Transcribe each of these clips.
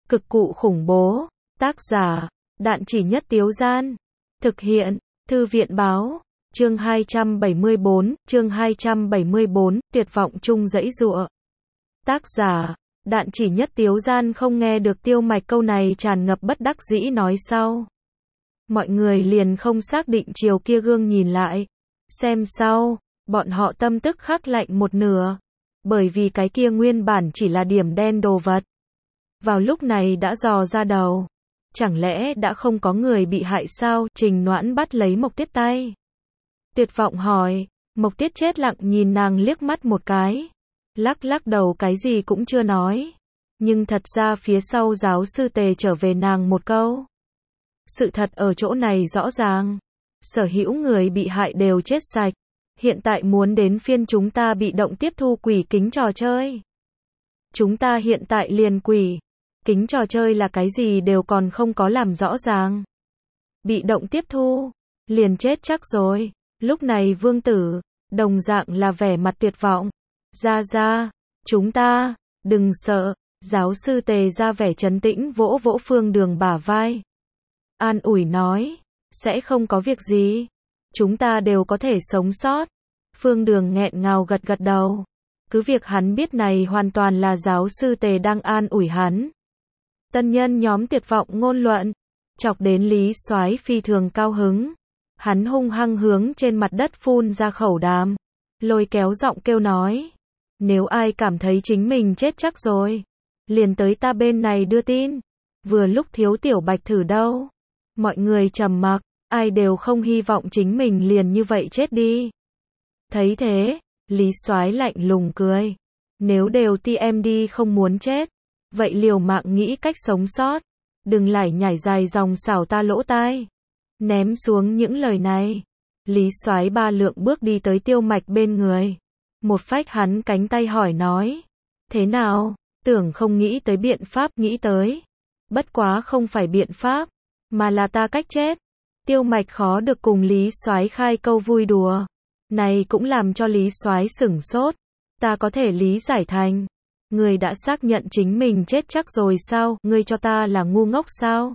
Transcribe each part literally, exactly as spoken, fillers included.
Cực cụ khủng bố. Tác giả, Đạn Chỉ Nhất Tiếu Gian. Thực hiện, Thư viện báo. Chương hai trăm bảy mươi bốn, chương hai trăm bảy mươi bốn, tuyệt vọng chung dãy dụa. Tác giả, Đạn Chỉ Nhất Tiếu Gian không nghe được Tiêu Mạch câu này tràn ngập bất đắc dĩ nói sau. Mọi người liền không xác định chiều kia gương nhìn lại. Xem sau, bọn họ tâm tức khắc lạnh một nửa. Bởi vì cái kia nguyên bản chỉ là điểm đen đồ vật. Vào lúc này đã dò ra đầu. Chẳng lẽ đã không có người bị hại sao? Trình Noãn bắt lấy Mộc Tiết tay. Tuyệt vọng hỏi. Mộc Tiết chết lặng nhìn nàng liếc mắt một cái. Lắc lắc đầu cái gì cũng chưa nói. Nhưng thật ra phía sau giáo sư Tề trở về nàng một câu. Sự thật ở chỗ này rõ ràng. Sở hữu người bị hại đều chết sạch. Hiện tại muốn đến phiên chúng ta bị động tiếp thu quỷ kính trò chơi. Chúng ta hiện tại liền quỷ kính trò chơi là cái gì đều còn không có làm rõ ràng. Bị động tiếp thu, liền chết chắc rồi. Lúc này Vương Tử, đồng dạng là vẻ mặt tuyệt vọng. Ra ra, chúng ta, đừng sợ. Giáo sư Tề ra vẻ trấn tĩnh vỗ vỗ Phương Đường bả vai. An ủi nói, sẽ không có việc gì. Chúng ta đều có thể sống sót. Phương Đường nghẹn ngào gật gật đầu. Cứ việc hắn biết này hoàn toàn là giáo sư Tề đang an ủi hắn. Tân nhân nhóm tuyệt vọng ngôn luận, chọc đến Lý Soái phi thường cao hứng. Hắn hung hăng hướng trên mặt đất phun ra khẩu đàm, lôi kéo giọng kêu nói. Nếu ai cảm thấy chính mình chết chắc rồi, liền tới ta bên này đưa tin. Vừa lúc thiếu Tiểu Bạch thử đâu. Mọi người trầm mặc, ai đều không hy vọng chính mình liền như vậy chết đi. Thấy thế, Lý Soái lạnh lùng cười. Nếu đều ti em đi không muốn chết, vậy liều mạng nghĩ cách sống sót. Đừng lải nhải dài dòng xảo ta lỗ tai. Ném xuống những lời này, Lý Soái ba lượng bước đi tới Tiêu Mạch bên người. Một phách hắn cánh tay hỏi nói. Thế nào, tưởng không nghĩ tới biện pháp nghĩ tới. Bất quá không phải biện pháp, mà là ta cách chết. Tiêu Mạch khó được cùng Lý Soái khai câu vui đùa. Này cũng làm cho Lý Soái sửng sốt. Ta có thể lý giải thành. Người đã xác nhận chính mình chết chắc rồi sao? Ngươi cho ta là ngu ngốc sao?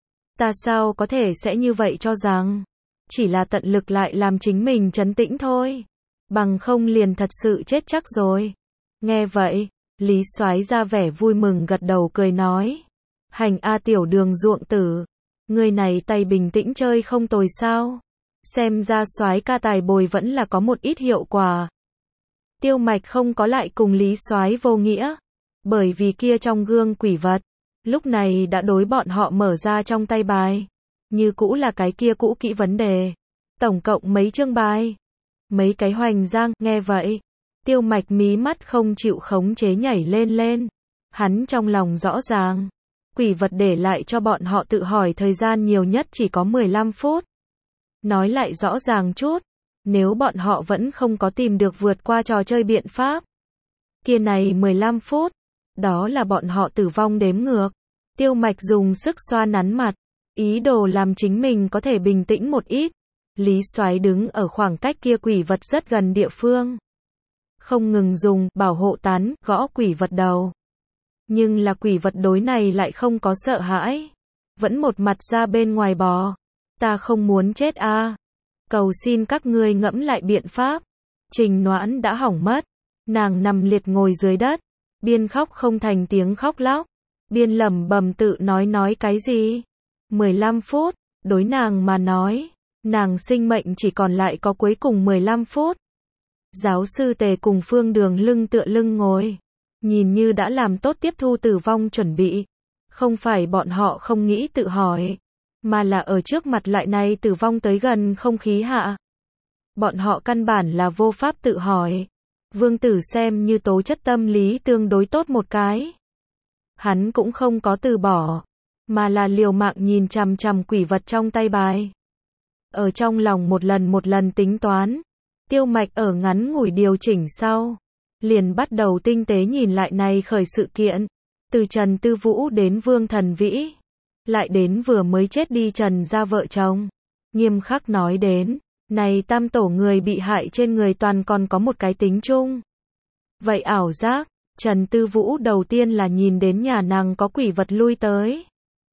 Ta sao có thể sẽ như vậy cho rằng. Chỉ là tận lực lại làm chính mình trấn tĩnh thôi. Bằng không liền thật sự chết chắc rồi. Nghe vậy, Lý Soái ra vẻ vui mừng gật đầu cười nói. Hành A Tiểu Đường ruộng tử. Người này tay bình tĩnh chơi không tồi sao? Xem ra Soái ca tài bồi vẫn là có một ít hiệu quả. Tiêu Mạch không có lại cùng Lý Soái vô nghĩa. Bởi vì kia trong gương quỷ vật, lúc này đã đối bọn họ mở ra trong tay bài. Như cũ là cái kia cũ kỹ vấn đề. Tổng cộng mấy chương bài? Mấy cái hoành giang, nghe vậy. Tiêu Mạch mí mắt không chịu khống chế nhảy lên lên. Hắn trong lòng rõ ràng. Quỷ vật để lại cho bọn họ tự hỏi thời gian nhiều nhất chỉ có mười lăm phút. Nói lại rõ ràng chút. Nếu bọn họ vẫn không có tìm được vượt qua trò chơi biện pháp. Kia này mười lăm phút. Đó là bọn họ tử vong đếm ngược. Tiêu Mạch dùng sức xoa nắn mặt. Ý đồ làm chính mình có thể bình tĩnh một ít. Lý Soái đứng ở khoảng cách kia quỷ vật rất gần địa phương. Không ngừng dùng bảo hộ tán gõ quỷ vật đầu. Nhưng là quỷ vật đối này lại không có sợ hãi. Vẫn một mặt ra bên ngoài bò. Ta không muốn chết a. À. Cầu xin các ngươi ngẫm lại biện pháp. Trình Noãn đã hỏng mất. Nàng nằm liệt ngồi dưới đất. Biên khóc không thành tiếng khóc lóc. Biên lẩm bẩm tự nói nói cái gì. mười lăm phút. Đối nàng mà nói. Nàng sinh mệnh chỉ còn lại có cuối cùng mười lăm phút. Giáo sư Tề cùng Phương Đường lưng tựa lưng ngồi. Nhìn như đã làm tốt tiếp thu tử vong chuẩn bị. Không phải bọn họ không nghĩ tự hỏi. Mà là ở trước mặt loại này tử vong tới gần không khí hạ. Bọn họ căn bản là vô pháp tự hỏi. Vương Tử xem như tố chất tâm lý tương đối tốt một cái. Hắn cũng không có từ bỏ. Mà là liều mạng nhìn chằm chằm quỷ vật trong tay bài. Ở trong lòng một lần một lần tính toán. Tiêu Mạch ở ngắn ngủi điều chỉnh sau. Liền bắt đầu tinh tế nhìn lại này khởi sự kiện. Từ Trần Tư Vũ đến Vương Thần Vĩ. Lại đến vừa mới chết đi Trần gia vợ chồng. Nghiêm khắc nói đến. Này tam tổ người bị hại trên người toàn còn có một cái tính chung. Vậy ảo giác. Trần Tư Vũ đầu tiên là nhìn đến nhà nàng có quỷ vật lui tới.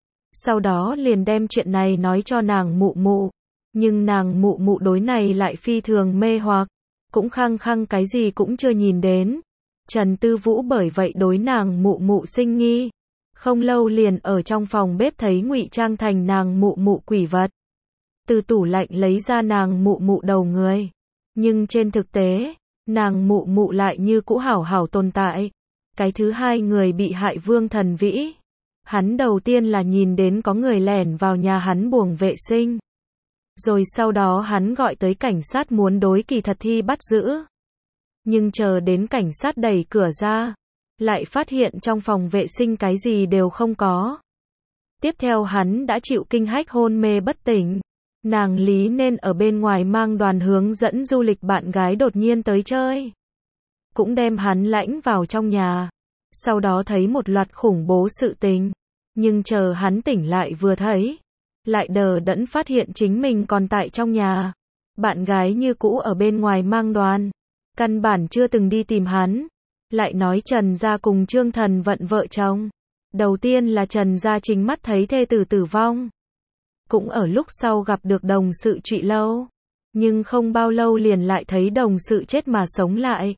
Sau đó liền đem chuyện này nói cho nàng mụ mụ. Nhưng nàng mụ mụ đối này lại phi thường mê hoặc, cũng khăng khăng cái gì cũng chưa nhìn đến. Trần Tư Vũ bởi vậy đối nàng mụ mụ sinh nghi. Không lâu liền ở trong phòng bếp thấy ngụy trang thành nàng mụ mụ quỷ vật. Từ tủ lạnh lấy ra nàng mụ mụ đầu người. Nhưng trên thực tế, nàng mụ mụ lại như cũ hảo hảo tồn tại. Cái thứ hai người bị hại Vương Thần Vĩ. Hắn đầu tiên là nhìn đến có người lẻn vào nhà hắn buồng vệ sinh. Rồi sau đó hắn gọi tới cảnh sát muốn đối Kỳ Thật Thi bắt giữ. Nhưng chờ đến cảnh sát đẩy cửa ra, lại phát hiện trong phòng vệ sinh cái gì đều không có. Tiếp theo hắn đã chịu kinh hách hôn mê bất tỉnh. Nàng Lý nên ở bên ngoài mang đoàn hướng dẫn du lịch bạn gái đột nhiên tới chơi. Cũng đem hắn lãnh vào trong nhà. Sau đó thấy một loạt khủng bố sự tình. Nhưng chờ hắn tỉnh lại vừa thấy, lại đờ đẫn phát hiện chính mình còn tại trong nhà. Bạn gái như cũ ở bên ngoài mang đoàn. Căn bản chưa từng đi tìm hắn. Lại nói Trần gia cùng Trương Thần Vận vợ chồng. Đầu tiên là Trần gia chính mắt thấy thê tử tử vong. Cũng ở lúc sau gặp được đồng sự Trụy Lâu. Nhưng không bao lâu liền lại thấy đồng sự chết mà sống lại.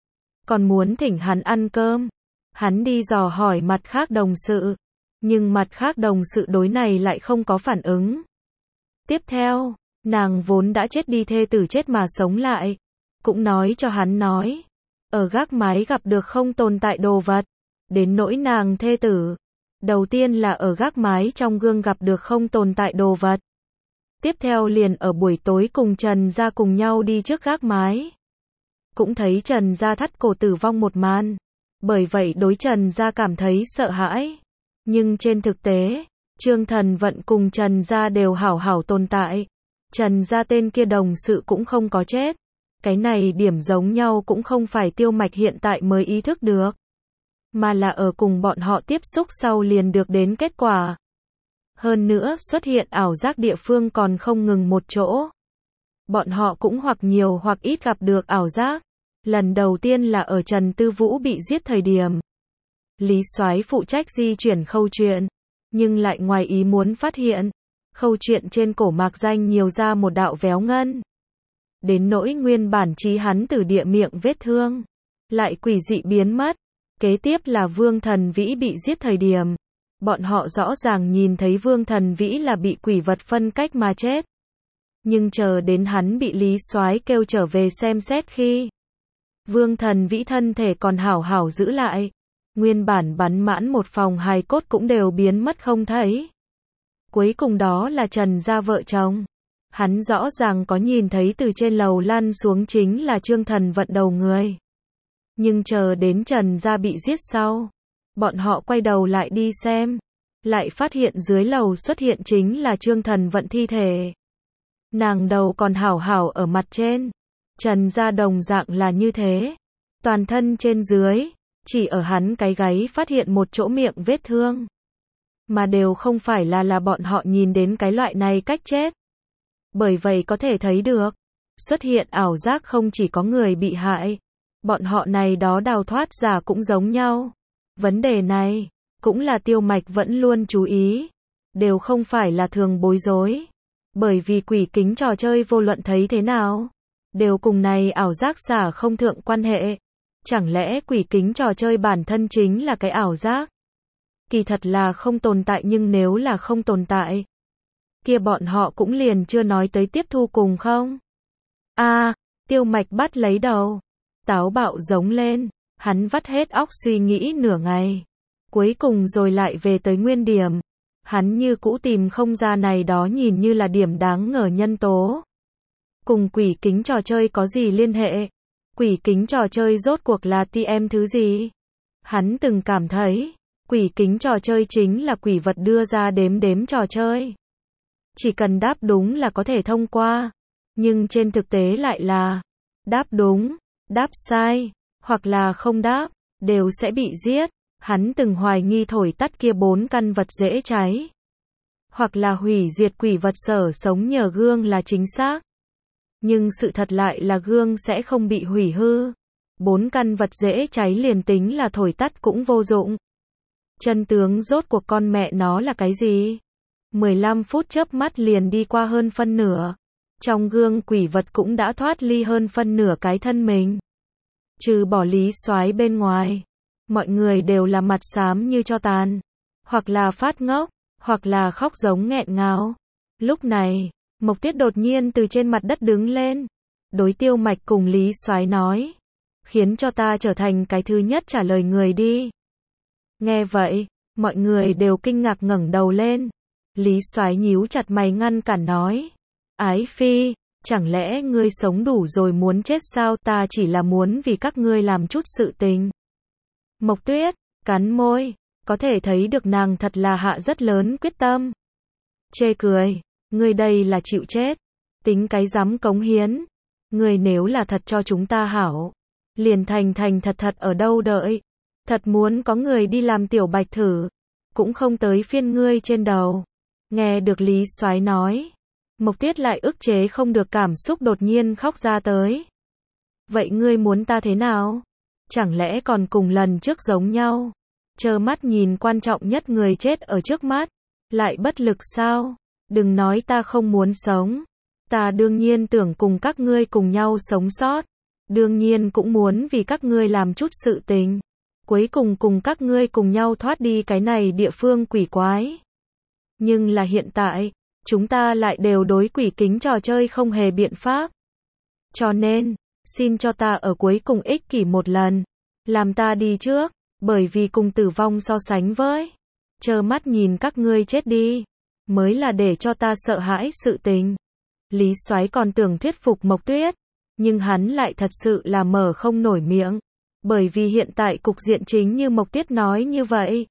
Còn muốn thỉnh hắn ăn cơm. Hắn đi dò hỏi mặt khác đồng sự. Nhưng mặt khác đồng sự đối này lại không có phản ứng. Tiếp theo, nàng vốn đã chết đi thê tử chết mà sống lại. Cũng nói cho hắn nói. Ở gác mái gặp được không tồn tại đồ vật. Đến nỗi nàng thê tử. Đầu tiên là ở gác mái trong gương gặp được không tồn tại đồ vật. Tiếp theo liền ở buổi tối cùng Trần gia cùng nhau đi trước gác mái. Cũng thấy Trần gia thắt cổ tử vong một màn. Bởi vậy đối Trần gia cảm thấy sợ hãi. Nhưng trên thực tế, Trương Thần Vận cùng Trần gia đều hảo hảo tồn tại. Trần gia tên kia đồng sự cũng không có chết. Cái này điểm giống nhau cũng không phải Tiêu Mạch hiện tại mới ý thức được. Mà là ở cùng bọn họ tiếp xúc sau liền được đến kết quả. Hơn nữa xuất hiện ảo giác địa phương còn không ngừng một chỗ. Bọn họ cũng hoặc nhiều hoặc ít gặp được ảo giác. Lần đầu tiên là ở Trần Tư Vũ bị giết thời điểm. Lý Soái phụ trách di chuyển khâu chuyện. Nhưng lại ngoài ý muốn phát hiện. Khâu chuyện trên cổ mạc danh nhiều ra một đạo véo ngân. Đến nỗi nguyên bản trí hắn từ địa miệng vết thương. Lại quỷ dị biến mất. Kế tiếp là Vương Thần Vĩ bị giết thời điểm. Bọn họ rõ ràng nhìn thấy Vương Thần Vĩ là bị quỷ vật phân cách mà chết. Nhưng chờ đến hắn bị Lý Soái kêu trở về xem xét khi. Vương Thần Vĩ thân thể còn hảo hảo giữ lại. Nguyên bản bắn mãn một phòng hài cốt cũng đều biến mất không thấy. Cuối cùng đó là Trần gia vợ chồng. Hắn rõ ràng có nhìn thấy từ trên lầu lăn xuống chính là Trương Thần Vận đầu người. Nhưng chờ đến Trần gia bị giết sau. Bọn họ quay đầu lại đi xem. Lại phát hiện dưới lầu xuất hiện chính là Trương Thần Vận thi thể. Nàng đầu còn hảo hảo ở mặt trên. Trần gia đồng dạng là như thế. Toàn thân trên dưới. Chỉ ở hắn cái gáy phát hiện một chỗ miệng vết thương. Mà đều không phải là là bọn họ nhìn đến cái loại này cách chết. Bởi vậy có thể thấy được. Xuất hiện ảo giác không chỉ có người bị hại. Bọn họ này đó đào thoát giả cũng giống nhau. Vấn đề này, cũng là Tiêu Mạch vẫn luôn chú ý. Đều không phải là thường bối rối. Bởi vì quỷ kính trò chơi vô luận thấy thế nào. Đều cùng này ảo giác giả không thượng quan hệ. Chẳng lẽ quỷ kính trò chơi bản thân chính là cái ảo giác? Kỳ thật là không tồn tại nhưng nếu là không tồn tại. Kia bọn họ cũng liền chưa nói tới tiếp thu cùng không? A, à, Tiêu Mạch bắt lấy đầu. Táo bạo giống lên. Hắn vắt hết óc suy nghĩ nửa ngày. Cuối cùng rồi lại về tới nguyên điểm. Hắn như cũ tìm không ra này đó nhìn như là điểm đáng ngờ nhân tố. Cùng quỷ kính trò chơi có gì liên hệ? Quỷ kính trò chơi rốt cuộc là tê em thứ gì? Hắn từng cảm thấy, quỷ kính trò chơi chính là quỷ vật đưa ra đếm đếm trò chơi. Chỉ cần đáp đúng là có thể thông qua. Nhưng trên thực tế lại là, đáp đúng, đáp sai, hoặc là không đáp, đều sẽ bị giết. Hắn từng hoài nghi thổi tắt kia bốn căn vật dễ cháy. Hoặc là hủy diệt quỷ vật sở sống nhờ gương là chính xác. Nhưng sự thật lại là gương sẽ không bị hủy hư. Bốn căn vật dễ cháy liền tính là thổi tắt cũng vô dụng. Chân tướng rốt cuộc con mẹ nó là cái gì? mười lăm phút chớp mắt liền đi qua hơn phân nửa. Trong gương quỷ vật cũng đã thoát ly hơn phân nửa cái thân mình. Trừ bỏ Lý Soái bên ngoài, mọi người đều là mặt xám như tro tàn, hoặc là phát ngốc, hoặc là khóc giống nghẹn ngào. Lúc này, Mộc Tuyết đột nhiên từ trên mặt đất đứng lên, đối Tiêu Mạch cùng Lý Soái nói, khiến cho ta trở thành cái thứ nhất trả lời người đi. Nghe vậy, mọi người đều kinh ngạc ngẩng đầu lên. Lý Soái nhíu chặt mày ngăn cản nói, Ái Phi, chẳng lẽ ngươi sống đủ rồi muốn chết sao? Ta chỉ là muốn vì các ngươi làm chút sự tình. Mộc Tuyết cắn môi, có thể thấy được nàng thật là hạ rất lớn quyết tâm. Chê cười, ngươi đây là chịu chết, tính cái dám cống hiến. Ngươi nếu là thật cho chúng ta hảo, liền thành thành thật thật ở đâu đợi. Thật muốn có người đi làm tiểu bạch thử, cũng không tới phiên ngươi trên đầu. Nghe được Lý Soái nói, Mộc Tuyết lại ức chế không được cảm xúc đột nhiên khóc ra tới. Vậy ngươi muốn ta thế nào? Chẳng lẽ còn cùng lần trước giống nhau? Trơ mắt nhìn quan trọng nhất người chết ở trước mắt, lại bất lực sao? Đừng nói ta không muốn sống. Ta đương nhiên tưởng cùng các ngươi cùng nhau sống sót. Đương nhiên cũng muốn vì các ngươi làm chút sự tình. Cuối cùng cùng các ngươi cùng nhau thoát đi cái này địa phương quỷ quái. Nhưng là hiện tại, chúng ta lại đều đối quỷ kính trò chơi không hề biện pháp. Cho nên, xin cho ta ở cuối cùng ích kỷ một lần. Làm ta đi trước, bởi vì cùng tử vong so sánh với. Trơ mắt nhìn các ngươi chết đi, mới là để cho ta sợ hãi sự tình. Lý Soái còn tưởng thuyết phục Mộc Tuyết, nhưng hắn lại thật sự là mở không nổi miệng. Bởi vì hiện tại cục diện chính như Mộc Tuyết nói như vậy.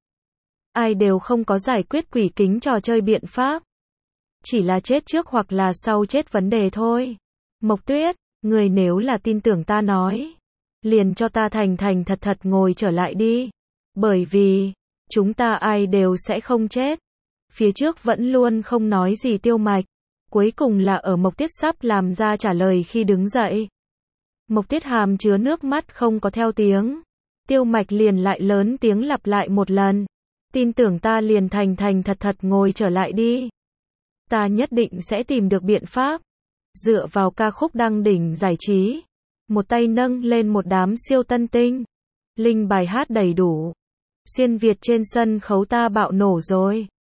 Ai đều không có giải quyết quỷ kính trò chơi biện pháp. Chỉ là chết trước hoặc là sau chết vấn đề thôi. Mộc Tuyết, người nếu là tin tưởng ta nói, liền cho ta thành thành thật thật ngồi trở lại đi. Bởi vì, chúng ta ai đều sẽ không chết. Phía trước vẫn luôn không nói gì Tiêu Mạch. Cuối cùng là ở Mộc Tuyết sắp làm ra trả lời khi đứng dậy. Mộc Tuyết hàm chứa nước mắt không có theo tiếng. Tiêu Mạch liền lại lớn tiếng lặp lại một lần. Tin tưởng ta liền thành thành thật thật ngồi trở lại đi. Ta nhất định sẽ tìm được biện pháp. Dựa vào ca khúc đăng đỉnh giải trí. Một tay nâng lên một đám siêu tân tinh. Linh bài hát đầy đủ. Xuyên Việt trên sân khấu ta bạo nổ rồi.